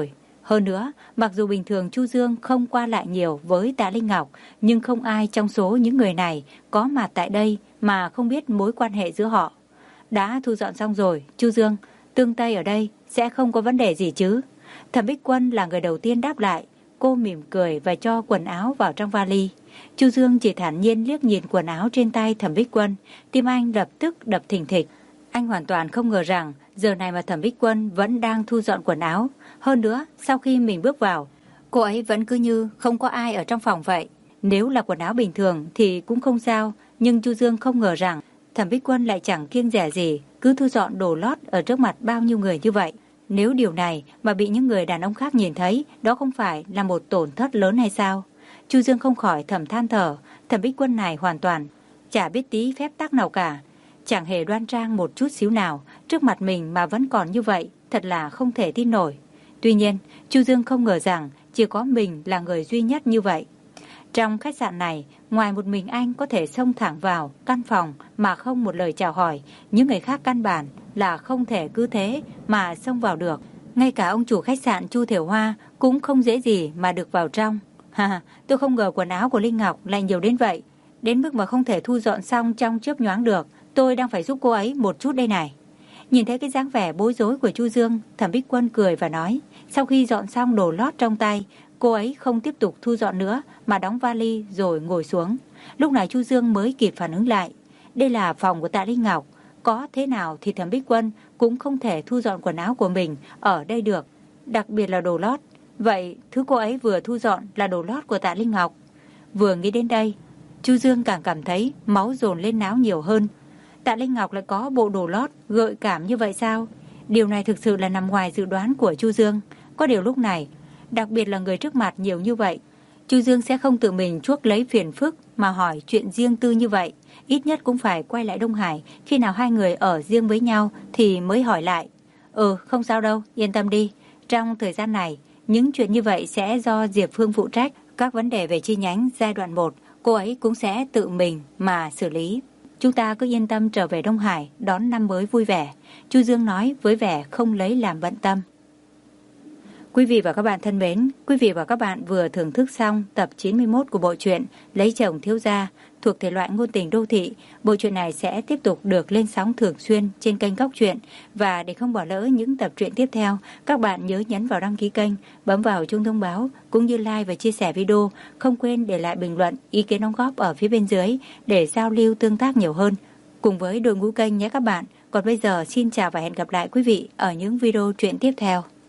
Hơn nữa, mặc dù bình thường Chu Dương không qua lại nhiều với Tạ Linh Ngọc, nhưng không ai trong số những người này có mặt tại đây mà không biết mối quan hệ giữa họ. Đã thu dọn xong rồi, Chu Dương, tương Tây ở đây sẽ không có vấn đề gì chứ? Thẩm Bích Quân là người đầu tiên đáp lại. Cô mỉm cười và cho quần áo vào trong vali. Chu Dương chỉ thản nhiên liếc nhìn quần áo trên tay Thẩm Bích Quân, tim anh lập tức đập thình thịch. Anh hoàn toàn không ngờ rằng giờ này mà Thẩm Bích Quân vẫn đang thu dọn quần áo. Hơn nữa, sau khi mình bước vào, cô ấy vẫn cứ như không có ai ở trong phòng vậy. Nếu là quần áo bình thường thì cũng không sao, nhưng Chu Dương không ngờ rằng Thẩm Bích Quân lại chẳng kiêng dè gì, cứ thu dọn đồ lót ở trước mặt bao nhiêu người như vậy. Nếu điều này mà bị những người đàn ông khác nhìn thấy, đó không phải là một tổn thất lớn hay sao? Chu Dương không khỏi thầm than thở, Thẩm Bích Quân này hoàn toàn chả biết tí phép tắc nào cả, chẳng hề đoan trang một chút xíu nào, trước mặt mình mà vẫn còn như vậy, thật là không thể tin nổi. Tuy nhiên, Chu Dương không ngờ rằng chỉ có mình là người duy nhất như vậy. Trong khách sạn này, ngoài một mình anh có thể xông thẳng vào căn phòng mà không một lời chào hỏi, những người khác căn bản là không thể cứ thế mà xông vào được. Ngay cả ông chủ khách sạn Chu Thiểu Hoa cũng không dễ gì mà được vào trong. Ha, tôi không ngờ quần áo của Linh Ngọc lại nhiều đến vậy, đến mức mà không thể thu dọn xong trong chớp nhoáng được. Tôi đang phải giúp cô ấy một chút đây này. Nhìn thấy cái dáng vẻ bối rối của Chu Dương, Thẩm Bích Quân cười và nói, sau khi dọn xong đồ lót trong tay, cô ấy không tiếp tục thu dọn nữa mà đóng vali rồi ngồi xuống. Lúc này Chu Dương mới kịp phản ứng lại. Đây là phòng của Tạ Linh Ngọc, có thế nào thì Thẩm Bích Quân cũng không thể thu dọn quần áo của mình ở đây được, đặc biệt là đồ lót. Vậy thứ cô ấy vừa thu dọn là đồ lót của Tạ Linh Ngọc. Vừa nghĩ đến đây, Chu Dương càng cảm thấy máu dồn lên não nhiều hơn. Tạ Linh Ngọc lại có bộ đồ lót gợi cảm như vậy sao? Điều này thực sự là nằm ngoài dự đoán của Chu Dương. Có điều lúc này, đặc biệt là người trước mặt nhiều như vậy, Chu Dương sẽ không tự mình chuốc lấy phiền phức mà hỏi chuyện riêng tư như vậy. Ít nhất cũng phải quay lại Đông Hải, khi nào hai người ở riêng với nhau thì mới hỏi lại. Ừ, không sao đâu, yên tâm đi. Trong thời gian này, những chuyện như vậy sẽ do Diệp Phương phụ trách. Các vấn đề về chi nhánh giai đoạn một, cô ấy cũng sẽ tự mình mà xử lý. Chúng ta cứ yên tâm trở về Đông Hải đón năm mới vui vẻ, Chu Dương nói với vẻ không lấy làm bận tâm. Quý vị và các bạn thân mến, quý vị và các bạn vừa thưởng thức xong tập chín mươi mốt của bộ truyện Lấy chồng thiếu gia thuộc thể loại ngôn tình đô thị. Bộ truyện này sẽ tiếp tục được lên sóng thường xuyên trên kênh Góc Truyện, và để không bỏ lỡ những tập truyện tiếp theo, các bạn nhớ nhấn vào đăng ký kênh, bấm vào chuông thông báo cũng như like và chia sẻ video. Không quên để lại bình luận, ý kiến đóng góp ở phía bên dưới để giao lưu tương tác nhiều hơn cùng với đội ngũ kênh nhé các bạn. Còn bây giờ xin chào và hẹn gặp lại quý vị ở những video truyện tiếp theo.